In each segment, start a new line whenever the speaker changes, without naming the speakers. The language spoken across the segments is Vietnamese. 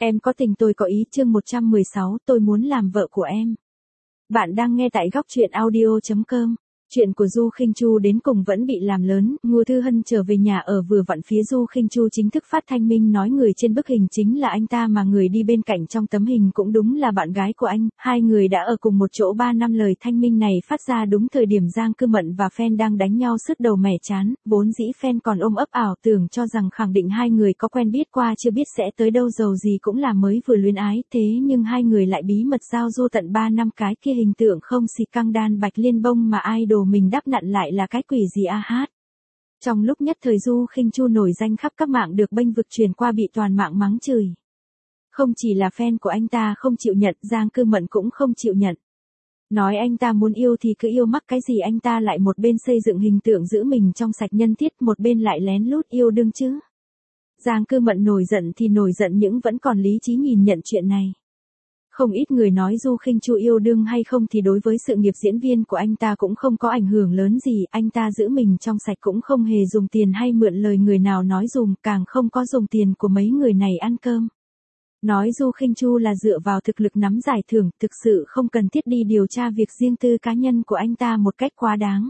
Em có tình tôi có ý chương 116 tôi muốn làm vợ của em. Bạn đang nghe tại góc truyện audio.com. Chuyện của Du Khinh Chu đến cùng vẫn bị làm lớn, Ngô Thư Hân trở về nhà ở vừa vặn phía Du Khinh Chu chính thức phát thanh minh nói người trên bức hình chính là anh ta mà người đi bên cạnh trong tấm hình cũng đúng là bạn gái của anh, hai người đã ở cùng một chỗ 3 năm. Lời thanh minh này phát ra đúng thời điểm Giang Cư Mận và fan đang đánh nhau sứt đầu mẻ chán, vốn dĩ fan còn ôm ấp ảo tưởng cho rằng khẳng định hai người có quen biết qua chưa biết sẽ tới đâu dầu gì cũng là mới vừa luyến ái, thế nhưng hai người lại bí mật giao du tận 3 năm. Cái kia hình tượng không xì căng đan bạch liên bông mà idol mình đắp nặn lại là cái quỷ gì a hát. Trong lúc nhất thời Du Khinh Chu nổi danh khắp các mạng được bênh vực truyền qua bị toàn mạng mắng chửi. Không chỉ là fan của anh ta không chịu nhận, Giang Cư Mận cũng không chịu nhận. Nói anh ta muốn yêu thì cứ yêu, mắc cái gì anh ta lại một bên xây dựng hình tượng giữ mình trong sạch nhân thiết, một bên lại lén lút yêu đương chứ. Giang Cư Mận nổi giận thì nổi giận nhưng vẫn còn lý trí nhìn nhận chuyện này. Không ít người nói Du Khinh Chu yêu đương hay không thì đối với sự nghiệp diễn viên của anh ta cũng không có ảnh hưởng lớn gì, anh ta giữ mình trong sạch cũng không hề dùng tiền hay mượn lời người nào nói dùm, càng không có dùng tiền của mấy người này ăn cơm. Nói Du Khinh Chu là dựa vào thực lực nắm giải thưởng, thực sự không cần thiết đi điều tra việc riêng tư cá nhân của anh ta một cách quá đáng.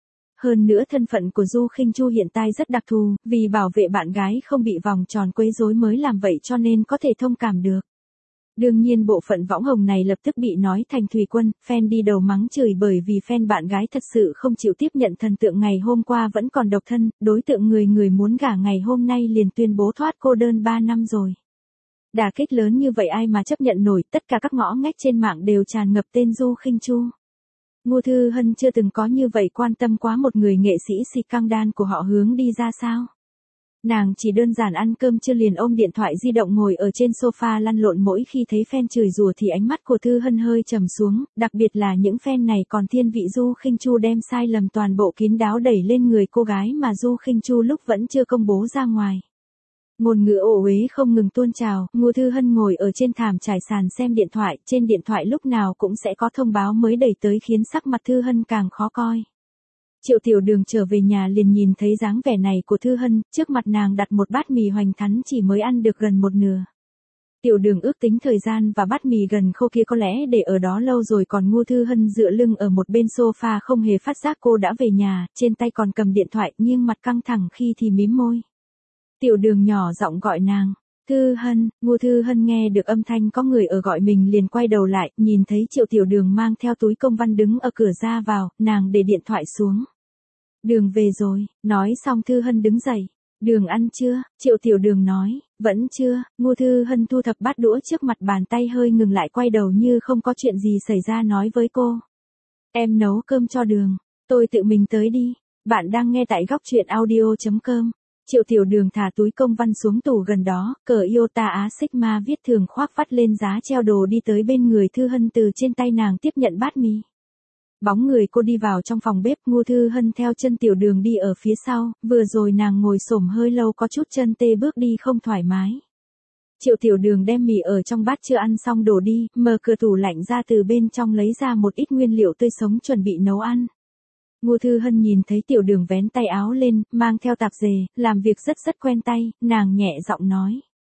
Hơn nữa thân phận của Du Khinh Chu hiện tại rất đặc thù, vì bảo vệ bạn gái không bị vòng tròn quấy rối mới làm vậy cho nên có thể thông cảm được. Đương nhiên bộ phận võng hồng này lập tức bị nói thành thủy quân, fan đi đầu mắng chửi bởi vì fan bạn gái thật sự không chịu tiếp nhận thần tượng ngày hôm qua vẫn còn độc thân, đối tượng người muốn gả ngày hôm nay liền tuyên bố thoát cô đơn 3 năm rồi. Đả kích lớn như vậy ai mà chấp nhận nổi, tất cả các ngõ ngách trên mạng đều tràn ngập tên Du Khinh Chu. Ngô Thư Hân chưa từng có như vậy quan tâm quá một người nghệ sĩ xì căng đan của họ hướng đi ra sao. Nàng chỉ đơn giản ăn cơm chưa liền ôm điện thoại di động ngồi ở trên sofa lăn lộn, mỗi khi thấy fan chửi rủa thì ánh mắt của Thư Hân hơi trầm xuống, đặc biệt là những fan này còn thiên vị Du Khinh Chu đem sai lầm toàn bộ kín đáo đẩy lên người cô gái mà Du Khinh Chu lúc vẫn chưa công bố ra ngoài. Ngôn ngữ ổ uế không ngừng tuôn trào, Ngô Thư Hân ngồi ở trên thảm trải sàn xem điện thoại, trên điện thoại lúc nào cũng sẽ có thông báo mới đẩy tới khiến sắc mặt Thư Hân càng khó coi. Triệu Tiểu Đường trở về nhà liền nhìn thấy dáng vẻ này của Thư Hân, trước mặt nàng đặt một bát mì hoành thắn chỉ mới ăn được gần một nửa. Tiểu Đường ước tính thời gian và bát mì gần khô kia có lẽ để ở đó lâu rồi, còn Ngô Thư Hân dựa lưng ở một bên sofa không hề phát giác cô đã về nhà, trên tay còn cầm điện thoại, nghiêng mặt căng thẳng khi thì mím môi. Tiểu Đường nhỏ giọng gọi nàng, Thư Hân. Ngô Thư Hân nghe được âm thanh có người ở gọi mình liền quay đầu lại, nhìn thấy Triệu Tiểu Đường mang theo túi công văn đứng ở cửa ra vào, nàng để điện thoại xuống. Đường về rồi, nói xong Thư Hân đứng dậy. Đường ăn chưa? Triệu Tiểu Đường nói, vẫn chưa. Ngô Thư Hân thu thập bát đũa trước mặt bàn tay hơi ngừng lại, quay đầu như không có chuyện gì xảy ra nói với cô. Em nấu cơm cho Đường, tôi tự mình tới đi. Bạn đang nghe tại góc truyện audio.com. Triệu Tiểu Đường thả túi công văn xuống tủ gần đó, cờ Iota Á Sigma viết thường khoác vắt lên giá treo đồ đi tới bên người Thư Hân, từ trên tay nàng tiếp nhận bát mì. Bóng người cô đi vào trong phòng bếp, Ngô Thư Hân theo chân Tiểu Đường đi ở phía sau, vừa rồi nàng ngồi xổm hơi lâu có chút chân tê bước đi không thoải mái. Triệu Tiểu Đường đem mì ở trong bát chưa ăn xong đổ đi, mở cửa tủ lạnh ra, từ bên trong lấy ra một ít nguyên liệu tươi sống chuẩn bị nấu ăn. Ngô Thư Hân nhìn thấy Tiểu Đường vén tay áo lên, mang theo tạp dề, làm việc rất quen tay, nàng nhẹ giọng nói.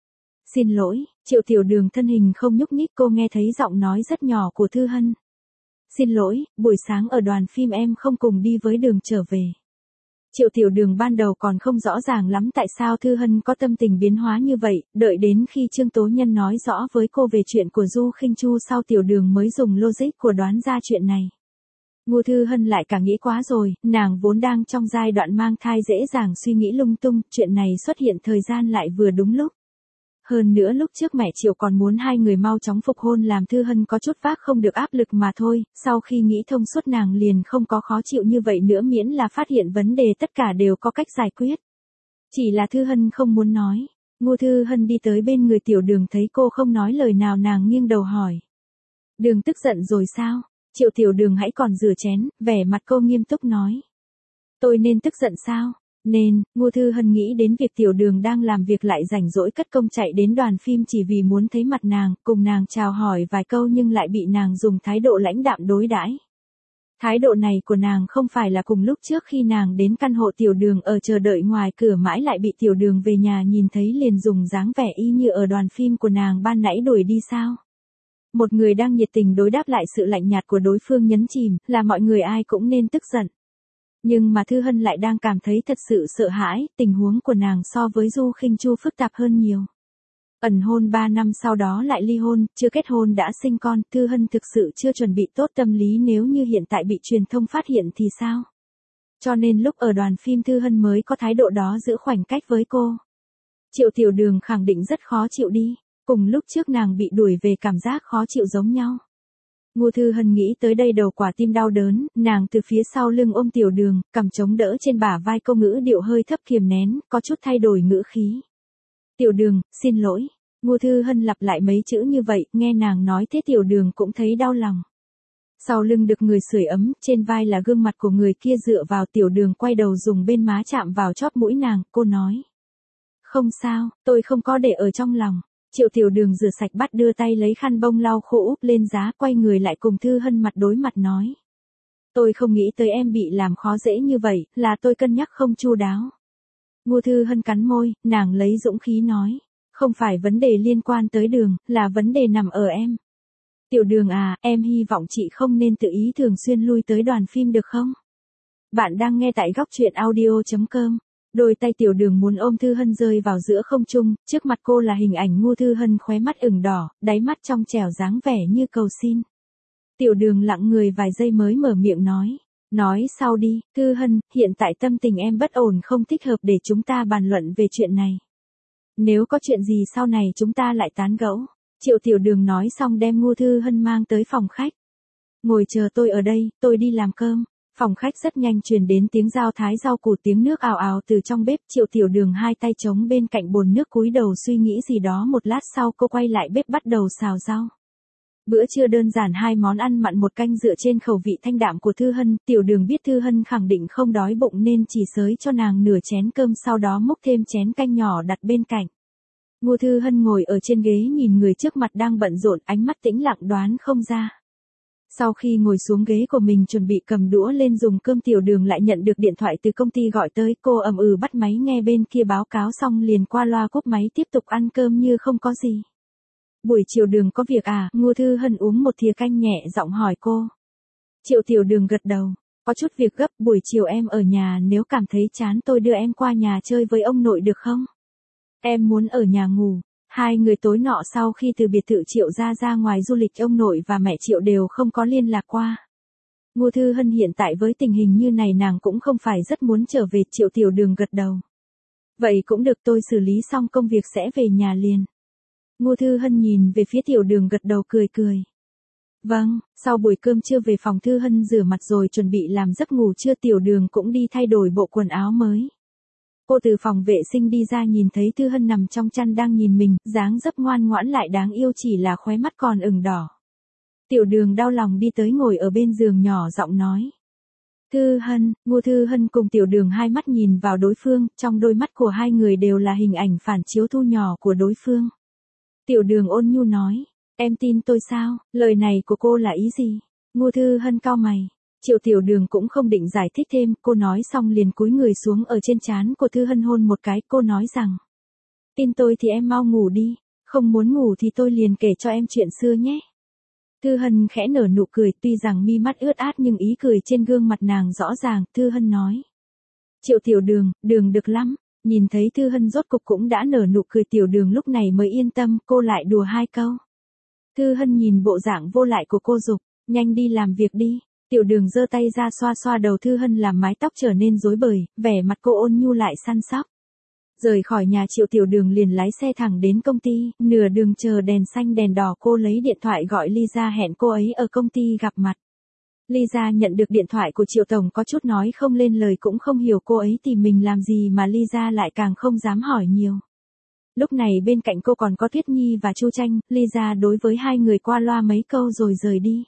Xin lỗi. Triệu Tiểu Đường thân hình không nhúc nhích, cô nghe thấy giọng nói rất nhỏ của Thư Hân. Xin lỗi, buổi sáng ở đoàn phim em không cùng đi với Đường trở về. Triệu Tiểu Đường ban đầu còn không rõ ràng lắm tại sao Thư Hân có tâm tình biến hóa như vậy, đợi đến khi Trương Tố Nhân nói rõ với cô về chuyện của Du Khinh Chu sau, Tiểu Đường mới dùng logic của đoán ra chuyện này. Ngô Thư Hân lại cả nghĩ quá rồi, nàng vốn đang trong giai đoạn mang thai dễ dàng suy nghĩ lung tung, chuyện này xuất hiện thời gian lại vừa đúng lúc. Hơn nữa lúc trước mẹ Triệu còn muốn hai người mau chóng phục hôn làm Thư Hân có chút vác không được áp lực mà thôi, sau khi nghĩ thông suốt nàng liền không có khó chịu như vậy nữa, miễn là phát hiện vấn đề tất cả đều có cách giải quyết. Chỉ là Thư Hân không muốn nói. Ngô Thư Hân đi tới bên người Tiểu Đường thấy cô không nói lời nào nàng nghiêng đầu hỏi. Đường tức giận rồi sao? Triệu Tiểu Đường hãy còn rửa chén, vẻ mặt cô nghiêm túc nói. Tôi nên tức giận sao? Nên. Ngô Thư Hân nghĩ đến việc Tiểu Đường đang làm việc lại rảnh rỗi cất công chạy đến đoàn phim chỉ vì muốn thấy mặt nàng, cùng nàng chào hỏi vài câu nhưng lại bị nàng dùng thái độ lãnh đạm đối đãi. Thái độ này của nàng không phải là cùng lúc trước khi nàng đến căn hộ Tiểu Đường ở chờ đợi ngoài cửa mãi lại bị Tiểu Đường về nhà nhìn thấy liền dùng dáng vẻ y như ở đoàn phim của nàng ban nãy đuổi đi sao? Một người đang nhiệt tình đối đáp lại sự lạnh nhạt của đối phương nhấn chìm, là mọi người ai cũng nên tức giận. Nhưng mà Thư Hân lại đang cảm thấy thật sự sợ hãi, tình huống của nàng so với Du Khinh Chu phức tạp hơn nhiều. Ẩn hôn 3 năm sau đó lại ly hôn, chưa kết hôn đã sinh con, Thư Hân thực sự chưa chuẩn bị tốt tâm lý nếu như hiện tại bị truyền thông phát hiện thì sao? Cho nên lúc ở đoàn phim Thư Hân mới có thái độ đó giữ khoảnh cách với cô. Triệu Tiểu Đường khẳng định rất khó chịu đi, cùng lúc trước nàng bị đuổi về cảm giác khó chịu giống nhau. Ngô Thư Hân nghĩ tới đây đầu quả tim đau đớn, nàng từ phía sau lưng ôm Tiểu Đường, cầm chống đỡ trên bả vai cô ngữ điệu hơi thấp kiềm nén, có chút thay đổi ngữ khí. Tiểu Đường, xin lỗi. Ngô Thư Hân lặp lại mấy chữ như vậy, nghe nàng nói thế Tiểu Đường cũng thấy đau lòng. Sau lưng được người sưởi ấm, trên vai là gương mặt của người kia dựa vào Tiểu Đường quay đầu dùng bên má chạm vào chóp mũi nàng, cô nói. Không sao, tôi không có để ở trong lòng. Triệu Tiểu Đường rửa sạch bát đưa tay lấy khăn bông lau khô úp lên giá quay người lại cùng Thư Hân mặt đối mặt nói. Tôi không nghĩ tới em bị làm khó dễ như vậy, là tôi cân nhắc không chu đáo. Ngô Thư Hân cắn môi, nàng lấy dũng khí nói. Không phải vấn đề liên quan tới Đường, là vấn đề nằm ở em. Tiểu Đường à, em hy vọng chị không nên tự ý thường xuyên lui tới đoàn phim được không? Bạn đang nghe tại góc truyện audio.com. Đôi tay Tiểu Đường muốn ôm Thư Hân rơi vào giữa không trung, trước mặt cô là hình ảnh Ngô Thư Hân khóe mắt ửng đỏ, đáy mắt trong trẻo dáng vẻ như cầu xin. Tiểu Đường lặng người vài giây mới mở miệng nói. Nói sau đi, Thư Hân, hiện tại tâm tình em bất ổn không thích hợp để chúng ta bàn luận về chuyện này. Nếu có chuyện gì sau này chúng ta lại tán gẫu. Triệu Tiểu Đường nói xong đem Ngô Thư Hân mang tới phòng khách. Ngồi chờ tôi ở đây, tôi đi làm cơm. Phòng khách rất nhanh truyền đến tiếng dao thái rau củ tiếng nước ào ào từ trong bếp. Triệu Tiểu Đường hai tay chống bên cạnh bồn nước cúi đầu suy nghĩ gì đó một lát sau cô quay lại bếp bắt đầu xào rau. Bữa trưa đơn giản 2 món ăn mặn một canh dựa trên khẩu vị thanh đạm của Thư Hân. Tiểu Đường biết Thư Hân khẳng định không đói bụng nên chỉ xới cho nàng nửa chén cơm sau đó múc thêm chén canh nhỏ đặt bên cạnh. Ngô Thư Hân ngồi ở trên ghế nhìn người trước mặt đang bận rộn ánh mắt tĩnh lặng đoán không ra. Sau khi ngồi xuống ghế của mình chuẩn bị cầm đũa lên dùng cơm Tiểu Đường lại nhận được điện thoại từ công ty gọi tới. Cô ầm bắt máy nghe bên kia báo cáo xong liền qua loa cúp máy tiếp tục ăn cơm như không có gì. Buổi chiều Đường có việc à? Ngô Thư Hân uống một thìa canh nhẹ giọng hỏi cô. Triệu Tiểu Đường gật đầu. Có chút việc gấp buổi chiều em ở nhà nếu cảm thấy chán tôi đưa em qua nhà chơi với ông nội được không? Em muốn ở nhà ngủ. Hai người tối nọ sau khi từ biệt thự Triệu ra ngoài du lịch ông nội và mẹ Triệu đều không có liên lạc qua. Ngô Thư Hân hiện tại với tình hình như này nàng cũng không phải rất muốn trở về. Triệu Tiểu Đường gật đầu. Vậy cũng được tôi xử lý xong công việc sẽ về nhà liền. Ngô Thư Hân nhìn về phía Tiểu Đường gật đầu cười cười. Vâng, sau buổi cơm trưa về phòng Thư Hân rửa mặt rồi chuẩn bị làm giấc ngủ trưa Tiểu Đường cũng đi thay đổi bộ quần áo mới. Cô từ phòng vệ sinh đi ra nhìn thấy Thư Hân nằm trong chăn đang nhìn mình, dáng dấp ngoan ngoãn lại đáng yêu chỉ là khóe mắt còn ửng đỏ. Tiểu Đường đau lòng đi tới ngồi ở bên giường nhỏ giọng nói. Thư Hân, Ngô Thư Hân cùng Tiểu Đường hai mắt nhìn vào đối phương, trong đôi mắt của hai người đều là hình ảnh phản chiếu thu nhỏ của đối phương. Tiểu Đường ôn nhu nói, em tin tôi sao, lời này của cô là ý gì? Ngô Thư Hân cau mày. Triệu Tiểu Đường cũng không định giải thích thêm, cô nói xong liền cúi người xuống ở trên trán của Thư Hân hôn một cái, cô nói rằng. Tin tôi thì em mau ngủ đi, không muốn ngủ thì tôi liền kể cho em chuyện xưa nhé. Thư Hân khẽ nở nụ cười, tuy rằng mi mắt ướt át nhưng ý cười trên gương mặt nàng rõ ràng, Thư Hân nói. Triệu Tiểu Đường, Đường được lắm, nhìn thấy Thư Hân rốt cục cũng đã nở nụ cười Tiểu Đường lúc này mới yên tâm, cô lại đùa 2 câu. Thư Hân nhìn bộ dạng vô lại của cô giục, nhanh đi làm việc đi. Tiểu Đường giơ tay ra xoa xoa đầu Thư Hân làm mái tóc trở nên rối bời, vẻ mặt cô ôn nhu lại săn sóc. Rời khỏi nhà Triệu Tiểu Đường liền lái xe thẳng đến công ty, nửa đường chờ đèn xanh đèn đỏ cô lấy điện thoại gọi Lisa hẹn cô ấy ở công ty gặp mặt. Lisa nhận được điện thoại của Triệu Tổng có chút nói không lên lời cũng không hiểu cô ấy tìm mình làm gì mà Lisa lại càng không dám hỏi nhiều. Lúc này bên cạnh cô còn có Tuyết Nhi và Chu Tranh, Lisa đối với hai người qua loa mấy câu rồi rời đi.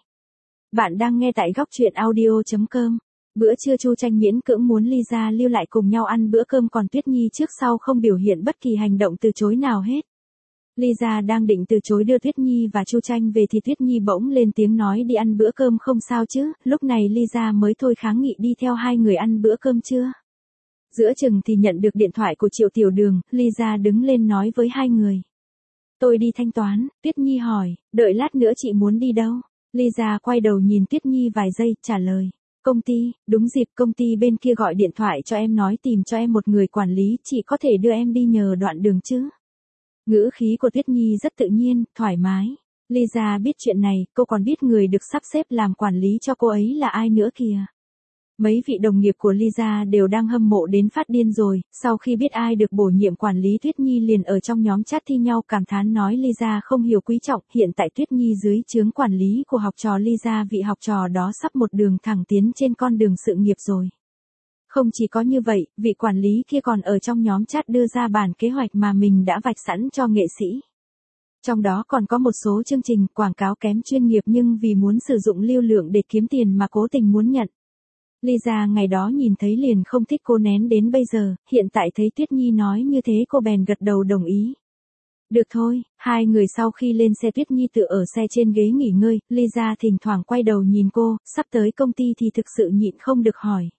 Bạn đang nghe tại góc truyện audio.com. Bữa trưa Chu Tranh miễn cưỡng muốn Lisa lưu lại cùng nhau ăn bữa cơm còn Tuyết Nhi trước sau không biểu hiện bất kỳ hành động từ chối nào hết. Lisa đang định từ chối đưa Tuyết Nhi và Chu Tranh về thì Tuyết Nhi bỗng lên tiếng nói đi ăn bữa cơm không sao chứ, lúc này Lisa mới thôi kháng nghị đi theo hai người ăn bữa cơm chưa. Giữa chừng thì nhận được điện thoại của Triệu Tiểu Đường, Lisa đứng lên nói với hai người. Tôi đi thanh toán, Tuyết Nhi hỏi, đợi lát nữa chị muốn đi đâu? Lisa quay đầu nhìn Tuyết Nhi vài giây, trả lời. Công ty, đúng dịp công ty bên kia gọi điện thoại cho em nói tìm cho em một người quản lý, chị có thể đưa em đi nhờ đoạn đường chứ? Ngữ khí của Tuyết Nhi rất tự nhiên, thoải mái. Lisa biết chuyện này, cô còn biết người được sắp xếp làm quản lý cho cô ấy là ai nữa kìa. Mấy vị đồng nghiệp của Lisa đều đang hâm mộ đến phát điên rồi, sau khi biết ai được bổ nhiệm quản lý Tuyết Nhi liền ở trong nhóm chat thi nhau cảm thán nói Lisa không hiểu quý trọng, hiện tại Tuyết Nhi dưới trướng quản lý của học trò Lisa, vị học trò đó sắp một đường thẳng tiến trên con đường sự nghiệp rồi. Không chỉ có như vậy, vị quản lý kia còn ở trong nhóm chat đưa ra bản kế hoạch mà mình đã vạch sẵn cho nghệ sĩ. Trong đó còn có một số chương trình quảng cáo kém chuyên nghiệp nhưng vì muốn sử dụng lưu lượng để kiếm tiền mà cố tình muốn nhận. Lisa ngày đó nhìn thấy liền không thích cô nén đến bây giờ, hiện tại thấy Tuyết Nhi nói như thế cô bèn gật đầu đồng ý. Được thôi, hai người sau khi lên xe Tuyết Nhi tự ở xe trên ghế nghỉ ngơi, Lisa thỉnh thoảng quay đầu nhìn cô, sắp tới công ty thì thực sự nhịn không được hỏi.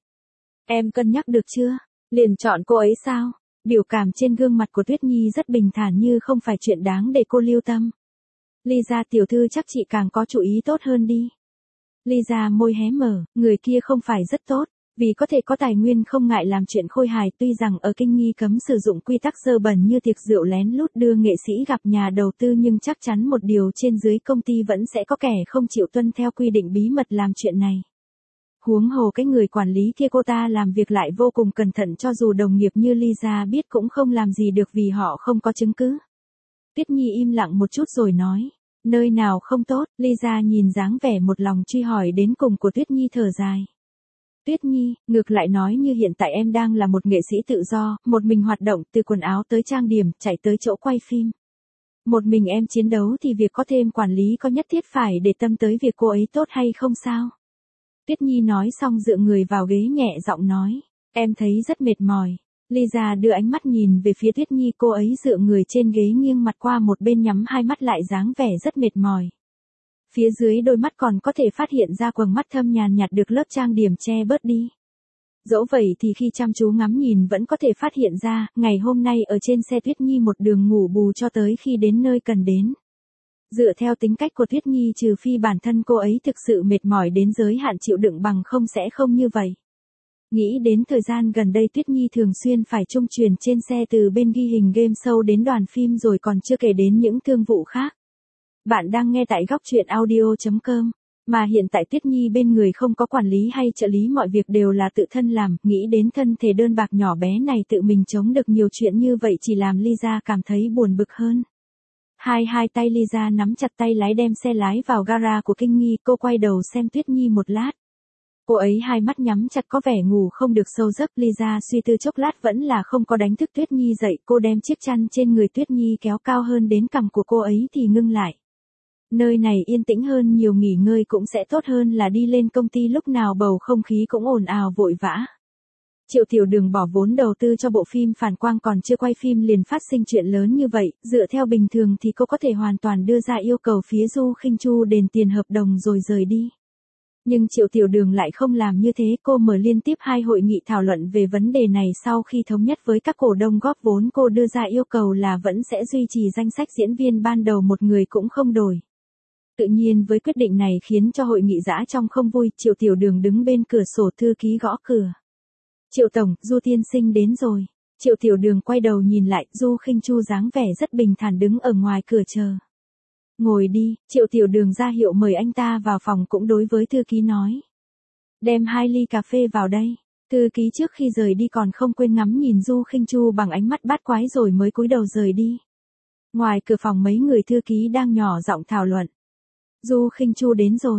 Em cân nhắc được chưa? Liền chọn cô ấy sao? Biểu cảm trên gương mặt của Tuyết Nhi rất bình thản như không phải chuyện đáng để cô lưu tâm. Lisa tiểu thư chắc chị càng có chủ ý tốt hơn đi. Lisa môi hé mở, người kia không phải rất tốt, vì có thể có tài nguyên không ngại làm chuyện khôi hài tuy rằng ở kinh nghi cấm sử dụng quy tắc dơ bẩn như tiệc rượu lén lút đưa nghệ sĩ gặp nhà đầu tư nhưng chắc chắn một điều trên dưới công ty vẫn sẽ có kẻ không chịu tuân theo quy định bí mật làm chuyện này. Huống hồ cái người quản lý kia cô ta làm việc lại vô cùng cẩn thận cho dù đồng nghiệp như Lisa biết cũng không làm gì được vì họ không có chứng cứ. Tuyết Nhi im lặng một chút rồi nói. Nơi nào không tốt, Lisa nhìn dáng vẻ một lòng truy hỏi đến cùng của Tuyết Nhi thở dài. Tuyết Nhi, ngược lại nói như hiện tại em đang là một nghệ sĩ tự do, một mình hoạt động từ quần áo tới trang điểm, chạy tới chỗ quay phim. Một mình em chiến đấu thì việc có thêm quản lý có nhất thiết phải để tâm tới việc cô ấy tốt hay không sao? Tuyết Nhi nói xong dựa người vào ghế nhẹ giọng nói, em thấy rất mệt mỏi. Lisa đưa ánh mắt nhìn về phía Tuyết Nhi, cô ấy dựa người trên ghế nghiêng mặt qua một bên nhắm hai mắt lại dáng vẻ rất mệt mỏi. Phía dưới đôi mắt còn có thể phát hiện ra quầng mắt thâm nhàn nhạt được lớp trang điểm che bớt đi. Dẫu vậy thì khi chăm chú ngắm nhìn vẫn có thể phát hiện ra, ngày hôm nay ở trên xe Tuyết Nhi một đường ngủ bù cho tới khi đến nơi cần đến. Dựa theo tính cách của Tuyết Nhi trừ phi bản thân cô ấy thực sự mệt mỏi đến giới hạn chịu đựng bằng không sẽ không như vậy. Nghĩ đến thời gian gần đây Tuyết Nhi thường xuyên phải trung chuyển trên xe từ bên ghi hình game show đến đoàn phim rồi còn chưa kể đến những thương vụ khác. Bạn đang nghe tại góc truyện audio.com. Mà hiện tại Tuyết Nhi bên người không có quản lý hay trợ lý, mọi việc đều là tự thân làm, nghĩ đến thân thể đơn bạc nhỏ bé này tự mình chống được nhiều chuyện như vậy chỉ làm Lisa cảm thấy buồn bực hơn. Hai tay Lisa nắm chặt tay lái đem xe lái vào gara của Kinh Nghi, cô quay đầu xem Tuyết Nhi một lát. Cô ấy hai mắt nhắm chặt có vẻ ngủ không được sâu giấc. Lisa suy tư chốc lát vẫn là không có đánh thức Tuyết Nhi dậy, cô đem chiếc chăn trên người Tuyết Nhi kéo cao hơn đến cằm của cô ấy thì ngưng lại. Nơi này yên tĩnh hơn nhiều, nghỉ ngơi cũng sẽ tốt hơn là đi lên công ty lúc nào bầu không khí cũng ồn ào vội vã. Triệu Tiểu Đường bỏ vốn đầu tư cho bộ phim Phản Quang còn chưa quay phim liền phát sinh chuyện lớn như vậy, dựa theo bình thường thì cô có thể hoàn toàn đưa ra yêu cầu phía Du Khinh Chu đền tiền hợp đồng rồi rời đi. Nhưng Triệu Tiểu Đường lại không làm như thế, cô mở liên tiếp 2 hội nghị thảo luận về vấn đề này. Sau khi thống nhất với các cổ đông góp vốn, cô đưa ra yêu cầu là vẫn sẽ duy trì danh sách diễn viên ban đầu, một người cũng không đổi. Tự nhiên với quyết định này khiến cho hội nghị dã trong không vui. Triệu Tiểu Đường đứng bên cửa sổ, thư ký gõ cửa. Triệu tổng, Du tiên sinh đến rồi. Triệu Tiểu Đường quay đầu nhìn lại, Du Khinh Chu dáng vẻ rất bình thản đứng ở ngoài cửa chờ. Ngồi đi, Triệu Tiểu Đường ra hiệu mời anh ta vào phòng, cũng đối với thư ký nói. Đem 2 ly cà phê vào đây. Thư ký trước khi rời đi còn không quên ngắm nhìn Du Khinh Chu bằng ánh mắt bát quái rồi mới cúi đầu rời đi. Ngoài cửa phòng mấy người thư ký đang nhỏ giọng thảo luận. Du Khinh Chu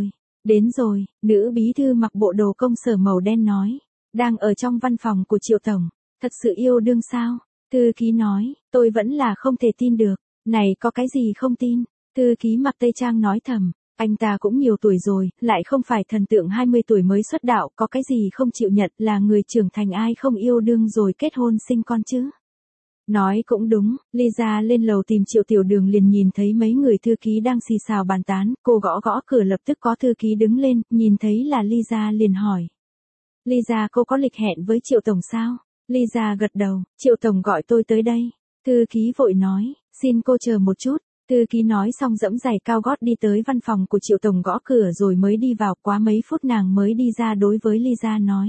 đến rồi, nữ bí thư mặc bộ đồ công sở màu đen nói. Đang ở trong văn phòng của Triệu tổng, thật sự yêu đương sao? Thư ký nói, tôi vẫn là không thể tin được, này có cái gì không tin? Thư ký mặc tây trang nói thầm, anh ta cũng nhiều tuổi rồi, lại không phải thần tượng 20 tuổi mới xuất đạo, có cái gì không chịu nhận, là người trưởng thành ai không yêu đương rồi kết hôn sinh con chứ? Nói cũng đúng, Lisa lên lầu tìm Triệu Tiểu Đường liền nhìn thấy mấy người thư ký đang xì xào bàn tán, cô gõ gõ cửa lập tức có thư ký đứng lên, nhìn thấy là Lisa liền hỏi. Lisa cô có lịch hẹn với Triệu Tổng sao? Lisa gật đầu, Triệu Tổng gọi tôi tới đây. Thư ký vội nói, xin cô chờ một chút. Thư ký nói xong giẫm giày cao gót đi tới văn phòng của Triệu Tổng gõ cửa rồi mới đi vào, quá mấy phút nàng mới đi ra đối với Lisa nói.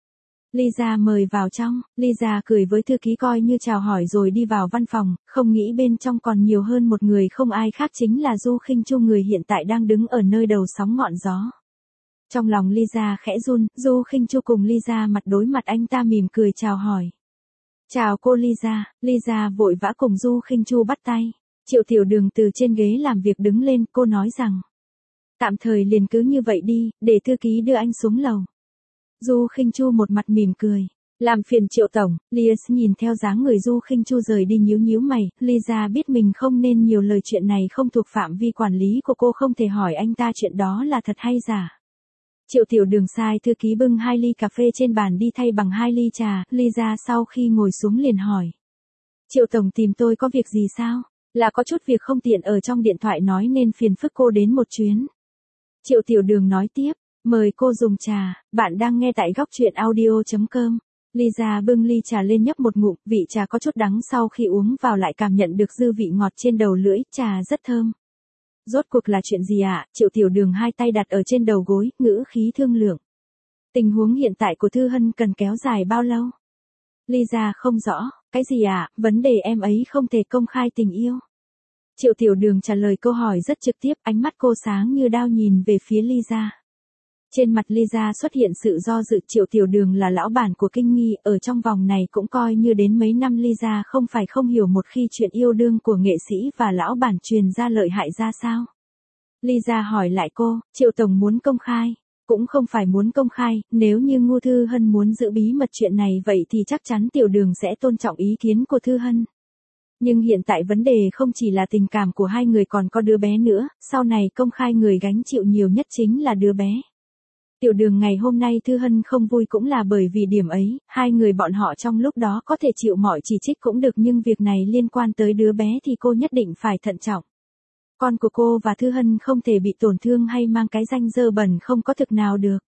Lisa mời vào trong, Lisa cười với thư ký coi như chào hỏi rồi đi vào văn phòng, không nghĩ bên trong còn nhiều hơn một người không ai khác chính là Du Khinh Chu người hiện tại đang đứng ở nơi đầu sóng ngọn gió. Trong lòng Lisa khẽ run, Du Khinh Chu cùng Lisa mặt đối mặt anh ta mỉm cười chào hỏi. Chào cô Lisa, Lisa vội vã cùng Du Khinh Chu bắt tay. Triệu Tiểu Đường từ trên ghế làm việc đứng lên, cô nói rằng. Tạm thời liền cứ như vậy đi, để thư ký đưa anh xuống lầu. Du Khinh Chu một mặt mỉm cười. Làm phiền Triệu Tổng, Lisa nhìn theo dáng người Du Khinh Chu rời đi nhíu nhíu mày, Lisa biết mình không nên nhiều lời chuyện này không thuộc phạm vi quản lý của cô không thể hỏi anh ta chuyện đó là thật hay giả. Triệu Tiểu Đường sai thư ký bưng 2 ly cà phê trên bàn đi thay bằng 2 ly trà, Lisa sau khi ngồi xuống liền hỏi. Triệu Tổng tìm tôi có việc gì sao? Là có chút việc không tiện ở trong điện thoại nói nên phiền phức cô đến một chuyến. Triệu Tiểu Đường nói tiếp, mời cô dùng trà, bạn đang nghe tại góc truyện audio.com. Lisa bưng ly trà lên nhấp một ngụm, vị trà có chút đắng sau khi uống vào lại cảm nhận được dư vị ngọt trên đầu lưỡi, trà rất thơm. Rốt cuộc là chuyện gì ạ? Triệu Tiểu Đường hai tay đặt ở trên đầu gối, ngữ khí thương lượng. Tình huống hiện tại của Thư Hân cần kéo dài bao lâu? Lisa không rõ, cái gì ạ? Vấn đề em ấy không thể công khai tình yêu. Triệu Tiểu Đường trả lời câu hỏi rất trực tiếp, ánh mắt cô sáng như đao nhìn về phía Lisa. Trên mặt Lisa xuất hiện sự do dự. Triệu Tiểu Đường là lão bản của Kinh Nghi, ở trong vòng này cũng coi như đến mấy năm. Lisa không phải không hiểu một khi chuyện yêu đương của nghệ sĩ và lão bản truyền ra lợi hại ra sao. Lisa hỏi lại cô, Triệu Tổng muốn công khai, cũng không phải muốn công khai, nếu như Ngô Thư Hân muốn giữ bí mật chuyện này vậy thì chắc chắn Tiểu Đường sẽ tôn trọng ý kiến của Thư Hân. Nhưng hiện tại vấn đề không chỉ là tình cảm của hai người còn có đứa bé nữa, sau này công khai người gánh chịu nhiều nhất chính là đứa bé. Tiểu Đường ngày hôm nay Thư Hân không vui cũng là bởi vì điểm ấy, hai người bọn họ trong lúc đó có thể chịu mọi chỉ trích cũng được nhưng việc này liên quan tới đứa bé thì cô nhất định phải thận trọng. Con của cô và Thư Hân không thể bị tổn thương hay mang cái danh dơ bẩn không có thực nào được.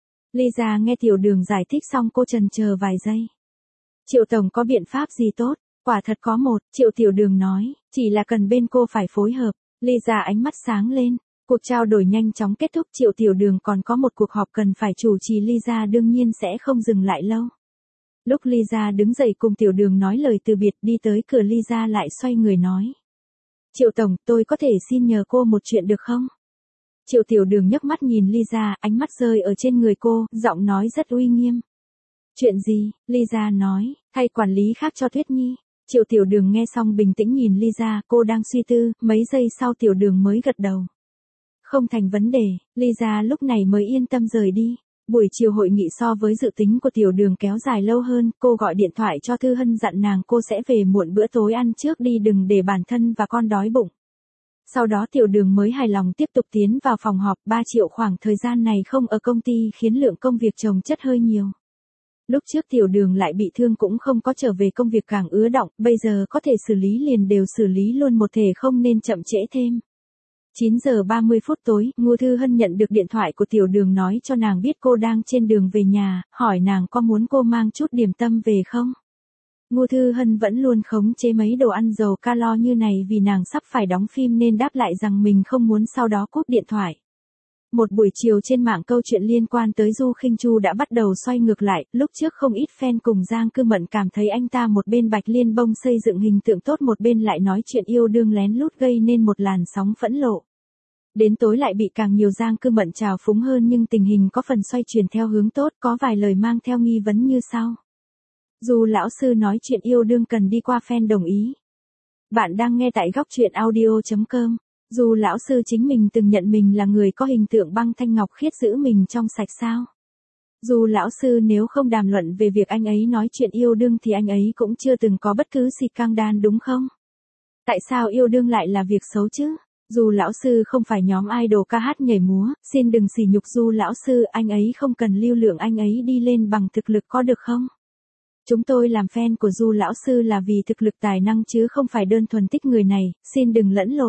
Lisa nghe Tiểu Đường giải thích xong cô chần chờ vài giây. Triệu Tổng có biện pháp gì tốt? Quả thật có một, Triệu Tiểu Đường nói, chỉ là cần bên cô phải phối hợp. Lisa ánh mắt sáng lên. Cuộc trao đổi nhanh chóng kết thúc. Triệu Tiểu Đường còn có một cuộc họp cần phải chủ trì. Lisa đương nhiên sẽ không dừng lại lâu. Lúc Lisa đứng dậy cùng Tiểu Đường nói lời từ biệt đi tới cửa Lisa lại xoay người nói. Triệu Tổng, tôi có thể xin nhờ cô một chuyện được không? Triệu Tiểu Đường nhấc mắt nhìn Lisa, ánh mắt rơi ở trên người cô, giọng nói rất uy nghiêm. Chuyện gì? Lisa nói, thay quản lý khác cho Tuyết Nhi. Triệu Tiểu Đường nghe xong bình tĩnh nhìn Lisa, cô đang suy tư, mấy giây sau Tiểu Đường mới gật đầu. Không thành vấn đề, Lisa lúc này mới yên tâm rời đi. Buổi chiều hội nghị so với dự tính của Tiểu Đường kéo dài lâu hơn, cô gọi điện thoại cho Thư Hân dặn nàng cô sẽ về muộn bữa tối ăn trước đi đừng để bản thân và con đói bụng. Sau đó Tiểu Đường mới hài lòng tiếp tục tiến vào phòng họp. 3 triệu khoảng thời gian này không ở công ty khiến lượng công việc chồng chất hơi nhiều. Lúc trước Tiểu Đường lại bị thương cũng không có trở về công việc càng ứa đọng, bây giờ có thể xử lý liền đều xử lý luôn một thể không nên chậm trễ thêm. 9 giờ 30 phút tối, Ngô Thư Hân nhận được điện thoại của Tiểu Đường nói cho nàng biết cô đang trên đường về nhà, hỏi nàng có muốn cô mang chút điểm tâm về không. Ngô Thư Hân vẫn luôn khống chế mấy đồ ăn giàu calo như này vì nàng sắp phải đóng phim nên đáp lại rằng mình không muốn sau đó cúp điện thoại. Một buổi chiều trên mạng câu chuyện liên quan tới Du Khinh Chu đã bắt đầu xoay ngược lại, lúc trước không ít fan cùng Giang Cư Mận cảm thấy anh ta một bên Bạch Liên Bông xây dựng hình tượng tốt một bên lại nói chuyện yêu đương lén lút gây nên một làn sóng phẫn nộ. Đến tối lại bị càng nhiều Giang Cư Mận trào phúng hơn nhưng tình hình có phần xoay chuyển theo hướng tốt, có vài lời mang theo nghi vấn như sau. Du lão sư nói chuyện yêu đương cần đi qua fan đồng ý. Bạn đang nghe tại góc truyện audio.com. Du lão sư chính mình từng nhận mình là người có hình tượng băng thanh ngọc khiết giữ mình trong sạch sao? Du lão sư nếu không đàm luận về việc anh ấy nói chuyện yêu đương thì anh ấy cũng chưa từng có bất cứ xịt căng đan đúng không? Tại sao yêu đương lại là việc xấu chứ? Du lão sư không phải nhóm idol ca hát nhảy múa, xin đừng sỉ nhục Du lão sư, anh ấy không cần lưu lượng anh ấy đi lên bằng thực lực có được không? Chúng tôi làm fan của Du lão sư là vì thực lực tài năng chứ không phải đơn thuần thích người này, xin đừng lẫn lộn.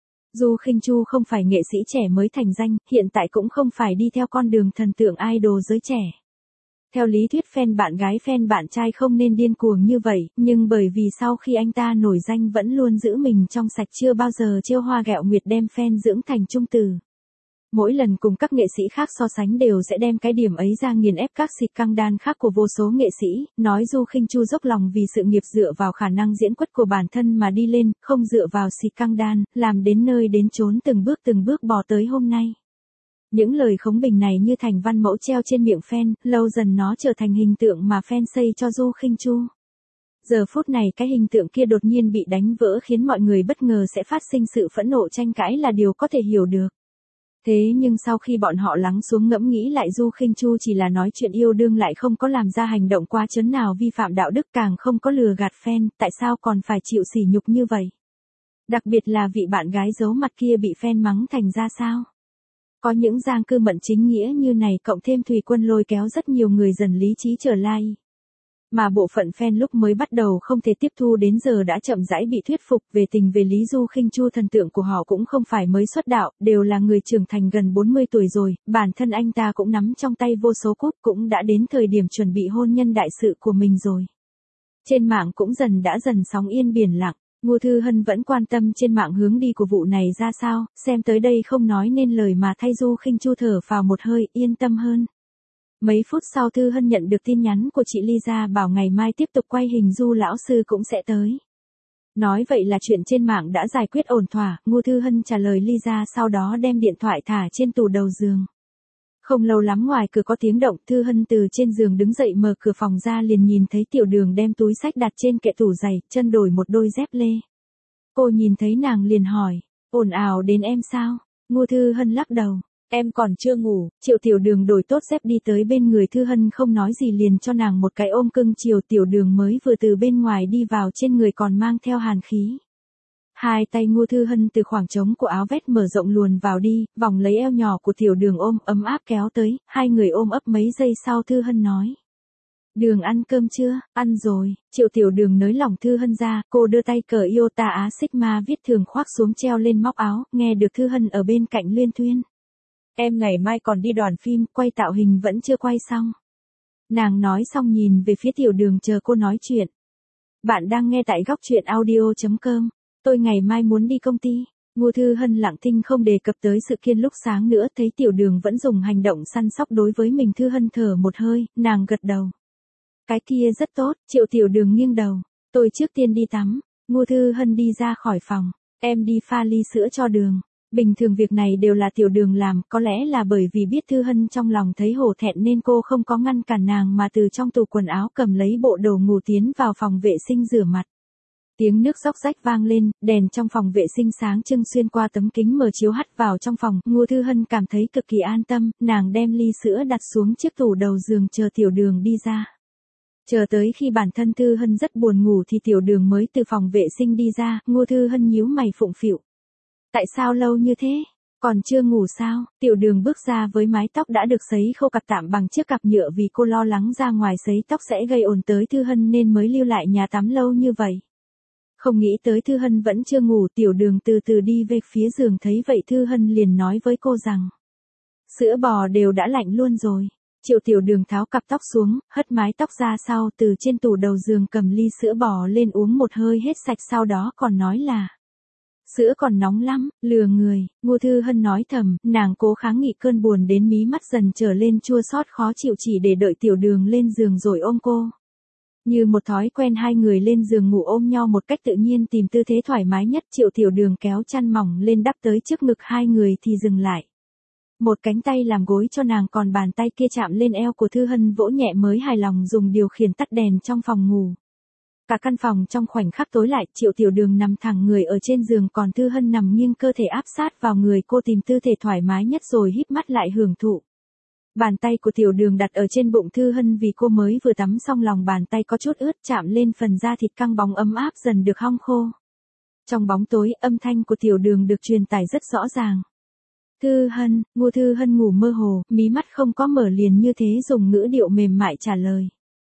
Du Khinh Chu không phải nghệ sĩ trẻ mới thành danh, hiện tại cũng không phải đi theo con đường thần tượng idol giới trẻ. Theo lý thuyết fan bạn gái fan bạn trai không nên điên cuồng như vậy, nhưng bởi vì sau khi anh ta nổi danh vẫn luôn giữ mình trong sạch chưa bao giờ trêu hoa ghẹo nguyệt đem fan dưỡng thành trung từ. Mỗi lần cùng các nghệ sĩ khác so sánh đều sẽ đem cái điểm ấy ra nghiền ép các xịt căng đan khác của vô số nghệ sĩ, nói Du Khinh Chu dốc lòng vì sự nghiệp dựa vào khả năng diễn quất của bản thân mà đi lên, không dựa vào xịt căng đan, làm đến nơi đến chốn từng bước bò tới hôm nay. Những lời khống bình này như thành văn mẫu treo trên miệng fan, lâu dần nó trở thành hình tượng mà fan xây cho Du Khinh Chu. Giờ phút này cái hình tượng kia đột nhiên bị đánh vỡ khiến mọi người bất ngờ sẽ phát sinh sự phẫn nộ tranh cãi là điều có thể hiểu được. Thế nhưng sau khi bọn họ lắng xuống ngẫm nghĩ lại Du Khinh Chu chỉ là nói chuyện yêu đương lại không có làm ra hành động quá chấn nào vi phạm đạo đức càng không có lừa gạt fan, tại sao còn phải chịu sỉ nhục như vậy? Đặc biệt là vị bạn gái giấu mặt kia bị fan mắng thành ra sao? Có những giang cư mận chính nghĩa như này cộng thêm Thùy Quân lôi kéo rất nhiều người dần lý trí trở lại. Mà bộ phận fan lúc mới bắt đầu không thể tiếp thu đến giờ đã chậm rãi bị thuyết phục về tình về lý. Du Khinh Chu thần tượng của họ cũng không phải mới xuất đạo, đều là người trưởng thành gần 40 tuổi rồi, bản thân anh ta cũng nắm trong tay vô số cúp cũng đã đến thời điểm chuẩn bị hôn nhân đại sự của mình rồi. Trên mạng cũng đã dần sóng yên biển lặng. Ngô Thư Hân vẫn quan tâm trên mạng hướng đi của vụ này ra sao, xem tới đây không nói nên lời mà thay Du Khinh Chu thở phào một hơi, yên tâm hơn. Mấy phút sau Thư Hân nhận được tin nhắn của chị Lisa bảo ngày mai tiếp tục quay hình Du lão sư cũng sẽ tới. Nói vậy là chuyện trên mạng đã giải quyết ổn thỏa, Ngô Thư Hân trả lời Lisa sau đó đem điện thoại thả trên tủ đầu giường. Không lâu lắm ngoài cửa có tiếng động, Thư Hân từ trên giường đứng dậy mở cửa phòng ra liền nhìn thấy Tiểu Đường đem túi xách đặt trên kệ tủ giày, chân đổi một đôi dép lê. Cô nhìn thấy nàng liền hỏi, ồn ào đến em sao? Ngô Thư Hân lắc đầu, em còn chưa ngủ. Triệu Tiểu Đường đổi tốt dép đi tới bên người Thư Hân không nói gì liền cho nàng một cái ôm cưng chiều. Tiểu Đường mới vừa từ bên ngoài đi vào trên người còn mang theo hàn khí. Hai tay Ngô Thư Hân từ khoảng trống của áo vest mở rộng luồn vào đi, vòng lấy eo nhỏ của Tiểu Đường ôm ấm áp kéo tới, hai người ôm ấp mấy giây sau Thư Hân nói. Đường ăn cơm chưa? Ăn rồi. Triệu Tiểu Đường nới lỏng Thư Hân ra, cô đưa tay cởi Iota Á Sigma viết thường khoác xuống treo lên móc áo, nghe được Thư Hân ở bên cạnh luyên thuyên. Em ngày mai còn đi đoàn phim, quay tạo hình vẫn chưa quay xong. Nàng nói xong nhìn về phía Tiểu Đường chờ cô nói chuyện. Bạn đang nghe tại góc truyện audio.com. Tôi ngày mai muốn đi công ty. Ngô Thư Hân lặng thinh không đề cập tới sự kiện lúc sáng nữa, thấy Tiểu Đường vẫn dùng hành động săn sóc đối với mình. Thư Hân thở một hơi, nàng gật đầu. Cái kia rất tốt. Triệu Tiểu Đường nghiêng đầu. Tôi trước tiên đi tắm. Ngô Thư Hân đi ra khỏi phòng. Em đi pha ly sữa cho Đường. Bình thường việc này đều là Tiểu Đường làm, có lẽ là bởi vì biết Thư Hân trong lòng thấy hổ thẹn nên cô không có ngăn cản nàng mà từ trong tủ quần áo cầm lấy bộ đồ ngủ tiến vào phòng vệ sinh rửa mặt. Tiếng nước róc rách vang lên, đèn trong phòng vệ sinh sáng trưng xuyên qua tấm kính mờ chiếu hắt vào trong phòng. Ngô Thư Hân cảm thấy cực kỳ an tâm, nàng đem ly sữa đặt xuống chiếc tủ đầu giường chờ Tiểu Đường đi ra. Chờ tới khi bản thân Thư Hân rất buồn ngủ thì Tiểu Đường mới từ phòng vệ sinh đi ra. Ngô Thư Hân nhíu mày phụng phịu. Tại sao lâu như thế? Còn chưa ngủ sao? Tiểu Đường bước ra với mái tóc đã được sấy khô cặp tạm bằng chiếc cặp nhựa vì cô lo lắng ra ngoài sấy tóc sẽ gây ồn tới Thư Hân nên mới lưu lại nhà tắm lâu như vậy. Không nghĩ tới Thư Hân vẫn chưa ngủ. Tiểu Đường từ từ đi về phía giường, thấy vậy Thư Hân liền nói với cô rằng. Sữa bò đều đã lạnh luôn rồi. Triệu Tiểu Đường tháo cặp tóc xuống, hất mái tóc ra sau từ trên tủ đầu giường cầm ly sữa bò lên uống một hơi hết sạch sau đó còn nói là. Sữa còn nóng lắm, lừa người. Ngô Thư Hân nói thầm, nàng cố kháng nghị cơn buồn đến mí mắt dần trở lên chua xót khó chịu chỉ để đợi Tiểu Đường lên giường rồi ôm cô. Như một thói quen hai người lên giường ngủ ôm nhau một cách tự nhiên tìm tư thế thoải mái nhất. Triệu Tiểu Đường kéo chăn mỏng lên đắp tới trước ngực hai người thì dừng lại. Một cánh tay làm gối cho nàng còn bàn tay kia chạm lên eo của Thư Hân vỗ nhẹ mới hài lòng dùng điều khiển tắt đèn trong phòng ngủ. Cả căn phòng trong khoảnh khắc tối lại, Triệu Tiểu Đường nằm thẳng người ở trên giường còn Thư Hân nằm nghiêng cơ thể áp sát vào người cô tìm tư thế thoải mái nhất rồi híp mắt lại hưởng thụ. Bàn tay của Tiểu Đường đặt ở trên bụng Thư Hân vì cô mới vừa tắm xong lòng bàn tay có chút ướt chạm lên phần da thịt căng bóng ấm áp dần được hong khô. Trong bóng tối âm thanh của Tiểu Đường được truyền tải rất rõ ràng. Thư Hân, Ngô Thư Hân ngủ mơ hồ, mí mắt không có mở liền như thế dùng ngữ điệu mềm mại trả lời.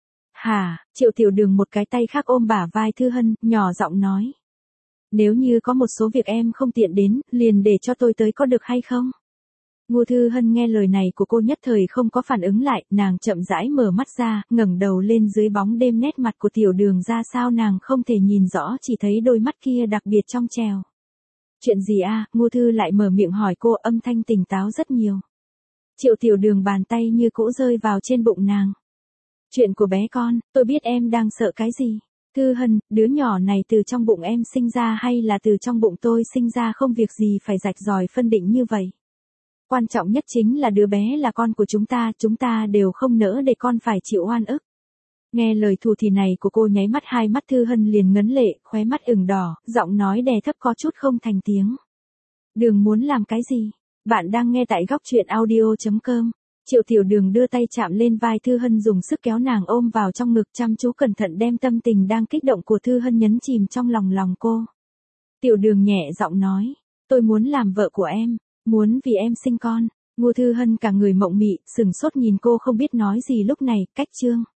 Hả, Triệu Tiểu Đường một cái tay khác ôm bả vai Thư Hân, nhỏ giọng nói. Nếu như có một số việc em không tiện đến, liền để cho tôi tới có được hay không? Ngô Thư Hân nghe lời này của cô nhất thời không có phản ứng lại, nàng chậm rãi mở mắt ra, ngẩng đầu lên dưới bóng đêm nét mặt của Tiểu Đường ra sao nàng không thể nhìn rõ chỉ thấy đôi mắt kia đặc biệt trong trèo. Chuyện gì à, Ngô Thư lại mở miệng hỏi cô âm thanh tỉnh táo rất nhiều. Triệu Tiểu Đường bàn tay như cũ rơi vào trên bụng nàng. Chuyện của bé con, tôi biết em đang sợ cái gì. Thư Hân, đứa nhỏ này từ trong bụng em sinh ra hay là từ trong bụng tôi sinh ra không việc gì phải rạch ròi phân định như vậy. Quan trọng nhất chính là đứa bé là con của chúng ta đều không nỡ để con phải chịu oan ức. Nghe lời thủ thỉ này của cô nháy mắt hai mắt Thư Hân liền ngấn lệ, khóe mắt ửng đỏ, giọng nói đè thấp có chút không thành tiếng. Đường muốn làm cái gì? Bạn đang nghe tại góc truyện audio.com. Triệu Tiểu Đường đưa tay chạm lên vai Thư Hân dùng sức kéo nàng ôm vào trong ngực chăm chú cẩn thận đem tâm tình đang kích động của Thư Hân nhấn chìm trong lòng cô. Tiểu Đường nhẹ giọng nói, tôi muốn làm vợ của em, muốn vì em sinh con. Ngô Thư Hân cả người mộng mị, sừng sốt nhìn cô không biết nói gì lúc này, cách chương.